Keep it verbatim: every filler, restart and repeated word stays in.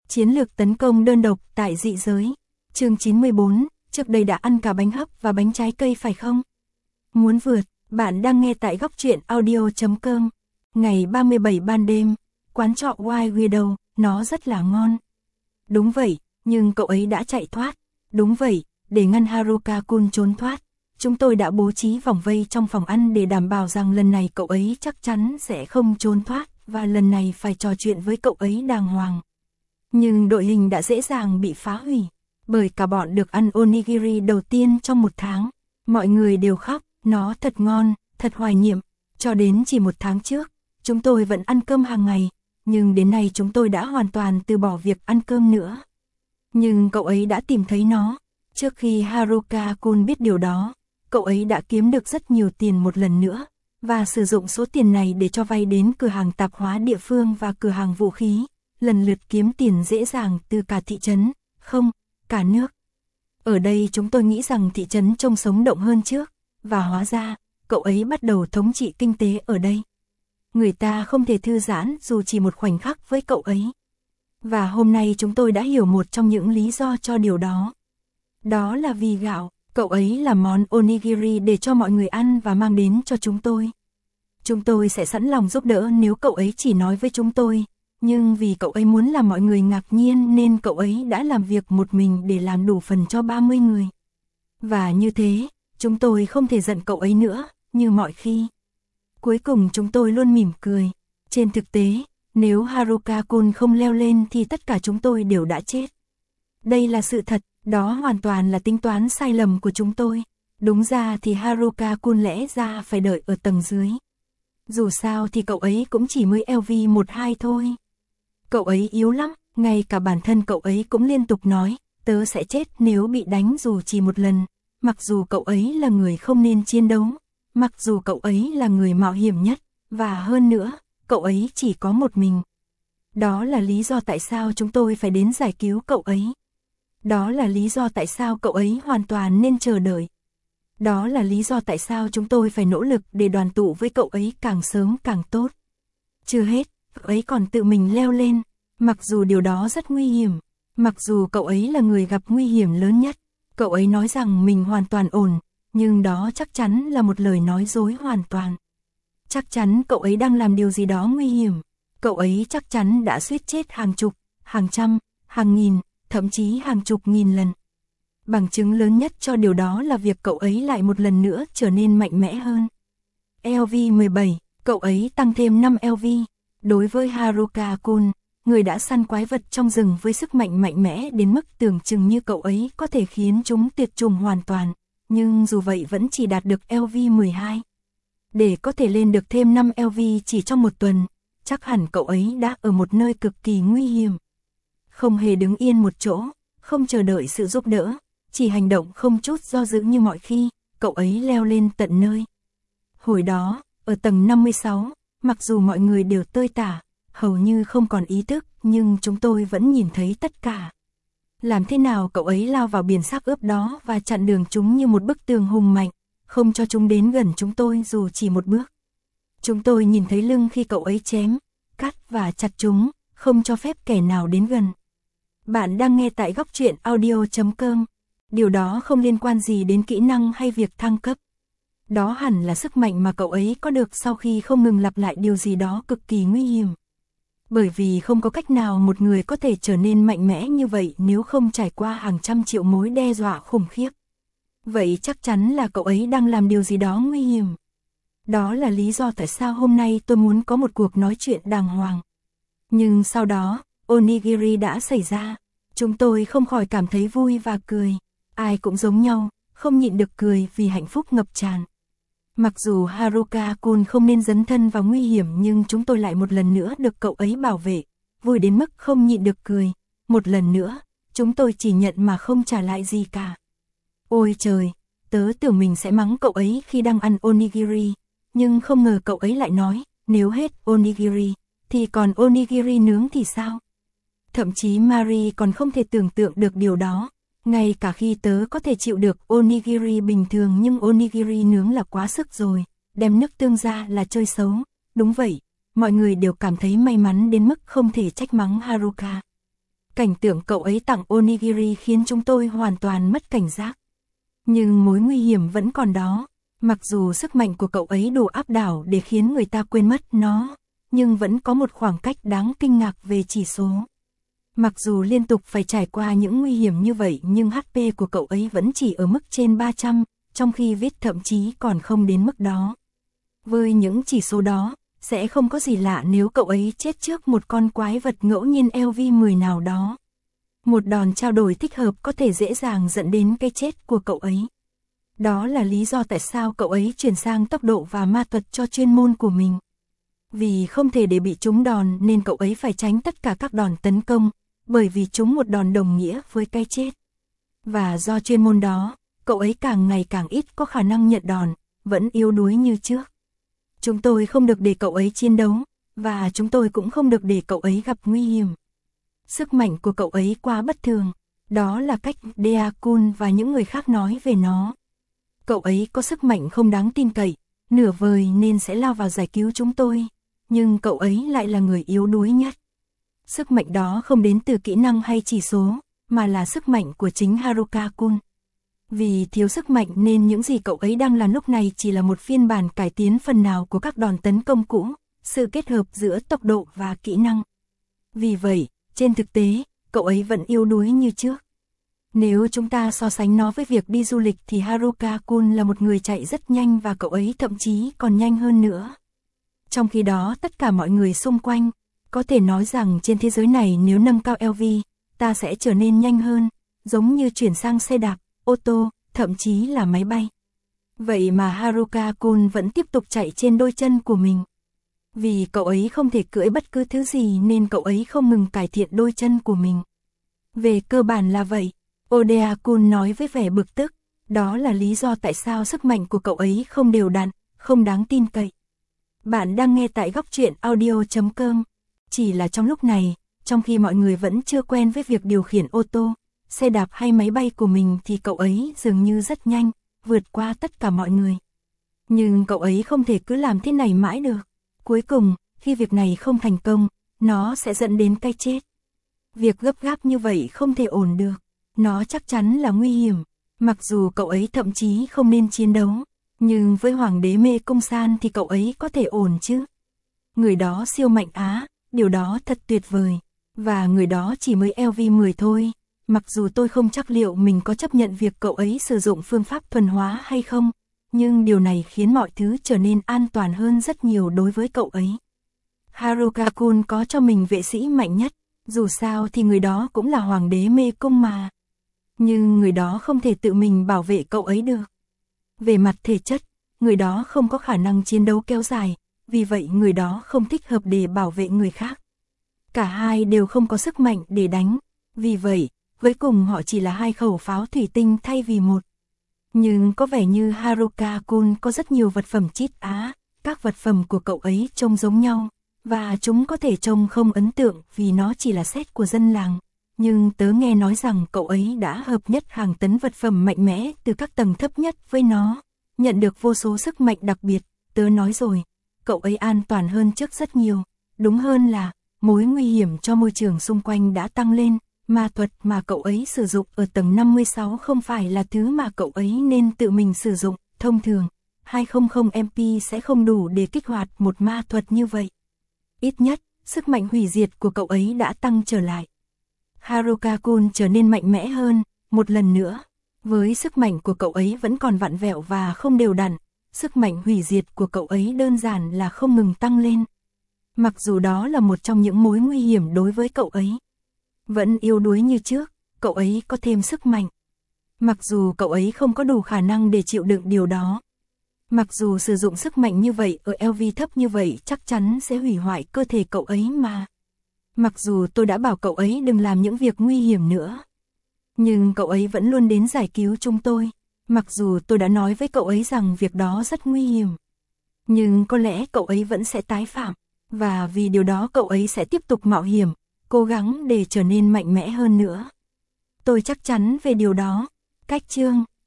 Chiến lược tấn công đơn độc tại dị giới. Chương chín mươi bốn, trước đây đã ăn cả bánh hấp và bánh trái cây phải không? Muốn vượt, bạn đang nghe tại góc truyện audio chấm com. Ngày ba mươi bảy ban đêm, quán trọ White Widow, nó rất là ngon. Đúng vậy, nhưng cậu ấy đã chạy thoát. Đúng vậy, để ngăn Haruka-kun trốn thoát, chúng tôi đã bố trí vòng vây trong phòng ăn để đảm bảo rằng lần này cậu ấy chắc chắn sẽ không trốn thoát, và lần này phải trò chuyện với cậu ấy đàng hoàng. Nhưng đội hình đã dễ dàng bị phá hủy, bởi cả bọn được ăn onigiri đầu tiên trong một tháng. Mọi người đều khóc, nó thật ngon, thật hoài niệm. Cho đến chỉ một tháng trước, chúng tôi vẫn ăn cơm hàng ngày, nhưng đến nay chúng tôi đã hoàn toàn từ bỏ việc ăn cơm nữa. Nhưng cậu ấy đã tìm thấy nó. Trước khi Haruka-kun biết điều đó, cậu ấy đã kiếm được rất nhiều tiền một lần nữa, và sử dụng số tiền này để cho vay đến cửa hàng tạp hóa địa phương và cửa hàng vũ khí, lần lượt kiếm tiền dễ dàng từ cả thị trấn, không, cả nước. Ở đây chúng tôi nghĩ rằng thị trấn trông sống động hơn trước, và hóa ra, cậu ấy bắt đầu thống trị kinh tế ở đây. Người ta không thể thư giãn dù chỉ một khoảnh khắc với cậu ấy. Và hôm nay chúng tôi đã hiểu một trong những lý do cho điều đó. Đó là vì gạo, cậu ấy làm món onigiri để cho mọi người ăn và mang đến cho chúng tôi. Chúng tôi sẽ sẵn lòng giúp đỡ nếu cậu ấy chỉ nói với chúng tôi, nhưng vì cậu ấy muốn làm mọi người ngạc nhiên nên cậu ấy đã làm việc một mình để làm đủ phần cho ba mươi người. Và như thế, chúng tôi không thể giận cậu ấy nữa, như mọi khi. Cuối cùng chúng tôi luôn mỉm cười. Trên thực tế, nếu Haruka-kun không leo lên thì tất cả chúng tôi đều đã chết. Đây là sự thật, đó hoàn toàn là tính toán sai lầm của chúng tôi. Đúng ra thì Haruka-kun lẽ ra phải đợi ở tầng dưới. Dù sao thì cậu ấy cũng chỉ mới L V một hai thôi. Cậu ấy yếu lắm, ngay cả bản thân cậu ấy cũng liên tục nói, tớ sẽ chết nếu bị đánh dù chỉ một lần. Mặc dù cậu ấy là người không nên chiến đấu, mặc dù cậu ấy là người mạo hiểm nhất, và hơn nữa, cậu ấy chỉ có một mình. Đó là lý do tại sao chúng tôi phải đến giải cứu cậu ấy. Đó là lý do tại sao cậu ấy hoàn toàn nên chờ đợi. Đó là lý do tại sao chúng tôi phải nỗ lực để đoàn tụ với cậu ấy càng sớm càng tốt. Chưa hết, cậu ấy còn tự mình leo lên, mặc dù điều đó rất nguy hiểm, mặc dù cậu ấy là người gặp nguy hiểm lớn nhất. Cậu ấy nói rằng mình hoàn toàn ổn, nhưng đó chắc chắn là một lời nói dối hoàn toàn. Chắc chắn cậu ấy đang làm điều gì đó nguy hiểm. Cậu ấy chắc chắn đã suýt chết hàng chục, hàng trăm, hàng nghìn, thậm chí hàng chục nghìn lần. Bằng chứng lớn nhất cho điều đó là việc cậu ấy lại một lần nữa trở nên mạnh mẽ hơn. L V mười bảy, cậu ấy tăng thêm năm L V. Đối với Haruka-kun, người đã săn quái vật trong rừng với sức mạnh mạnh mẽ đến mức tưởng chừng như cậu ấy có thể khiến chúng tuyệt chủng hoàn toàn, nhưng dù vậy vẫn chỉ đạt được L V mười hai. Để có thể lên được thêm năm L V chỉ trong một tuần, chắc hẳn cậu ấy đã ở một nơi cực kỳ nguy hiểm. Không hề đứng yên một chỗ, không chờ đợi sự giúp đỡ, chỉ hành động không chút do dự như mọi khi, cậu ấy leo lên tận nơi. Hồi đó, ở tầng năm mươi sáu, mặc dù mọi người đều tơi tả, hầu như không còn ý thức, nhưng chúng tôi vẫn nhìn thấy tất cả. Làm thế nào cậu ấy lao vào biển xác ướp đó và chặn đường chúng như một bức tường hùng mạnh, không cho chúng đến gần chúng tôi dù chỉ một bước. Chúng tôi nhìn thấy lưng khi cậu ấy chém, cắt và chặt chúng, không cho phép kẻ nào đến gần. Bạn đang nghe tại góc truyện audio chấm com. Điều đó không liên quan gì đến kỹ năng hay việc thăng cấp. Đó hẳn là sức mạnh mà cậu ấy có được sau khi không ngừng lặp lại điều gì đó cực kỳ nguy hiểm. Bởi vì không có cách nào một người có thể trở nên mạnh mẽ như vậy nếu không trải qua hàng trăm triệu mối đe dọa khủng khiếp. Vậy chắc chắn là cậu ấy đang làm điều gì đó nguy hiểm. Đó là lý do tại sao hôm nay tôi muốn có một cuộc nói chuyện đàng hoàng. Nhưng sau đó, onigiri đã xảy ra. Chúng tôi không khỏi cảm thấy vui và cười. Ai cũng giống nhau, không nhịn được cười vì hạnh phúc ngập tràn. Mặc dù Haruka-kun không nên dấn thân vào nguy hiểm nhưng chúng tôi lại một lần nữa được cậu ấy bảo vệ, vui đến mức không nhịn được cười. Một lần nữa, chúng tôi chỉ nhận mà không trả lại gì cả. Ôi trời, tớ tưởng mình sẽ mắng cậu ấy khi đang ăn onigiri, nhưng không ngờ cậu ấy lại nói, nếu hết onigiri, thì còn onigiri nướng thì sao? Thậm chí Mari còn không thể tưởng tượng được điều đó. Ngay cả khi tớ có thể chịu được onigiri bình thường nhưng onigiri nướng là quá sức rồi, đem nước tương ra là chơi xấu. Đúng vậy, mọi người đều cảm thấy may mắn đến mức không thể trách mắng Haruka. Cảnh tượng cậu ấy tặng onigiri khiến chúng tôi hoàn toàn mất cảnh giác. Nhưng mối nguy hiểm vẫn còn đó. Mặc dù sức mạnh của cậu ấy đủ áp đảo để khiến người ta quên mất nó, nhưng vẫn có một khoảng cách đáng kinh ngạc về chỉ số. Mặc dù liên tục phải trải qua những nguy hiểm như vậy nhưng hát pê của cậu ấy vẫn chỉ ở mức trên ba trăm, trong khi vít thậm chí còn không đến mức đó. Với những chỉ số đó, sẽ không có gì lạ nếu cậu ấy chết trước một con quái vật ngẫu nhiên L V mười nào đó. Một đòn trao đổi thích hợp có thể dễ dàng dẫn đến cái chết của cậu ấy. Đó là lý do tại sao cậu ấy chuyển sang tốc độ và ma thuật cho chuyên môn của mình. Vì không thể để bị trúng đòn nên cậu ấy phải tránh tất cả các đòn tấn công, bởi vì trúng một đòn đồng nghĩa với cái chết. Và do chuyên môn đó, cậu ấy càng ngày càng ít có khả năng nhận đòn, vẫn yếu đuối như trước. Chúng tôi không được để cậu ấy chiến đấu, và chúng tôi cũng không được để cậu ấy gặp nguy hiểm. Sức mạnh của cậu ấy quá bất thường, đó là cách Deakun và những người khác nói về nó. Cậu ấy có sức mạnh không đáng tin cậy, nửa vời nên sẽ lao vào giải cứu chúng tôi, nhưng cậu ấy lại là người yếu đuối nhất. Sức mạnh đó không đến từ kỹ năng hay chỉ số, mà là sức mạnh của chính Haruka-kun. Vì thiếu sức mạnh nên những gì cậu ấy đang làm lúc này chỉ là một phiên bản cải tiến phần nào của các đòn tấn công cũ, sự kết hợp giữa tốc độ và kỹ năng. Vì vậy, trên thực tế, cậu ấy vẫn yếu đuối như trước. Nếu chúng ta so sánh nó với việc đi du lịch thì Haruka-kun là một người chạy rất nhanh và cậu ấy thậm chí còn nhanh hơn nữa. Trong khi đó tất cả mọi người xung quanh, có thể nói rằng trên thế giới này nếu nâng cao L V, ta sẽ trở nên nhanh hơn, giống như chuyển sang xe đạp, ô tô, thậm chí là máy bay. Vậy mà Haruka-kun vẫn tiếp tục chạy trên đôi chân của mình. Vì cậu ấy không thể cưỡi bất cứ thứ gì nên cậu ấy không ngừng cải thiện đôi chân của mình. Về cơ bản là vậy, Odeakun nói với vẻ bực tức, đó là lý do tại sao sức mạnh của cậu ấy không đều đặn, không đáng tin cậy. Bạn đang nghe tại góc truyện audio chấm com. Chỉ là trong lúc này, trong khi mọi người vẫn chưa quen với việc điều khiển ô tô, xe đạp hay máy bay của mình thì cậu ấy dường như rất nhanh, vượt qua tất cả mọi người. Nhưng cậu ấy không thể cứ làm thế này mãi được. Cuối cùng, khi việc này không thành công, nó sẽ dẫn đến cái chết. Việc gấp gáp như vậy không thể ổn được. Nó chắc chắn là nguy hiểm. Mặc dù cậu ấy thậm chí không nên chiến đấu, nhưng với Hoàng đế Mê Công San thì cậu ấy có thể ổn chứ. Người đó siêu mạnh á, điều đó thật tuyệt vời. Và người đó chỉ mới L V mười thôi. Mặc dù tôi không chắc liệu mình có chấp nhận việc cậu ấy sử dụng phương pháp thuần hóa hay không, nhưng điều này khiến mọi thứ trở nên an toàn hơn rất nhiều đối với cậu ấy. Haruka-kun có cho mình vệ sĩ mạnh nhất, dù sao thì người đó cũng là Hoàng đế Mê Cung mà. Nhưng người đó không thể tự mình bảo vệ cậu ấy được. Về mặt thể chất, người đó không có khả năng chiến đấu kéo dài, vì vậy người đó không thích hợp để bảo vệ người khác. Cả hai đều không có sức mạnh để đánh, vì vậy, cuối cùng họ chỉ là hai khẩu pháo thủy tinh thay vì một. Nhưng có vẻ như Haruka-kun có rất nhiều vật phẩm chít á, các vật phẩm của cậu ấy trông giống nhau, và chúng có thể trông không ấn tượng vì nó chỉ là set của dân làng. Nhưng tớ nghe nói rằng cậu ấy đã hợp nhất hàng tấn vật phẩm mạnh mẽ từ các tầng thấp nhất với nó, nhận được vô số sức mạnh đặc biệt. Tớ nói rồi, cậu ấy an toàn hơn trước rất nhiều. Đúng hơn là, mối nguy hiểm cho môi trường xung quanh đã tăng lên. Ma thuật mà cậu ấy sử dụng ở tầng năm mươi sáu không phải là thứ mà cậu ấy nên tự mình sử dụng. Thông thường, hai trăm M P sẽ không đủ để kích hoạt một ma thuật như vậy. Ít nhất, sức mạnh hủy diệt của cậu ấy đã tăng trở lại. Haruka-kun trở nên mạnh mẽ hơn, một lần nữa. Với sức mạnh của cậu ấy vẫn còn vặn vẹo và không đều đặn, sức mạnh hủy diệt của cậu ấy đơn giản là không ngừng tăng lên. Mặc dù đó là một trong những mối nguy hiểm đối với cậu ấy. Vẫn yếu đuối như trước, cậu ấy có thêm sức mạnh. Mặc dù cậu ấy không có đủ khả năng để chịu đựng điều đó. Mặc dù sử dụng sức mạnh như vậy ở L V thấp như vậy chắc chắn sẽ hủy hoại cơ thể cậu ấy mà. Mặc dù tôi đã bảo cậu ấy đừng làm những việc nguy hiểm nữa. Nhưng cậu ấy vẫn luôn đến giải cứu chúng tôi. Mặc dù tôi đã nói với cậu ấy rằng việc đó rất nguy hiểm. Nhưng có lẽ cậu ấy vẫn sẽ tái phạm. Và vì điều đó cậu ấy sẽ tiếp tục mạo hiểm, cố gắng để trở nên mạnh mẽ hơn nữa. Tôi chắc chắn về điều đó. Cách chương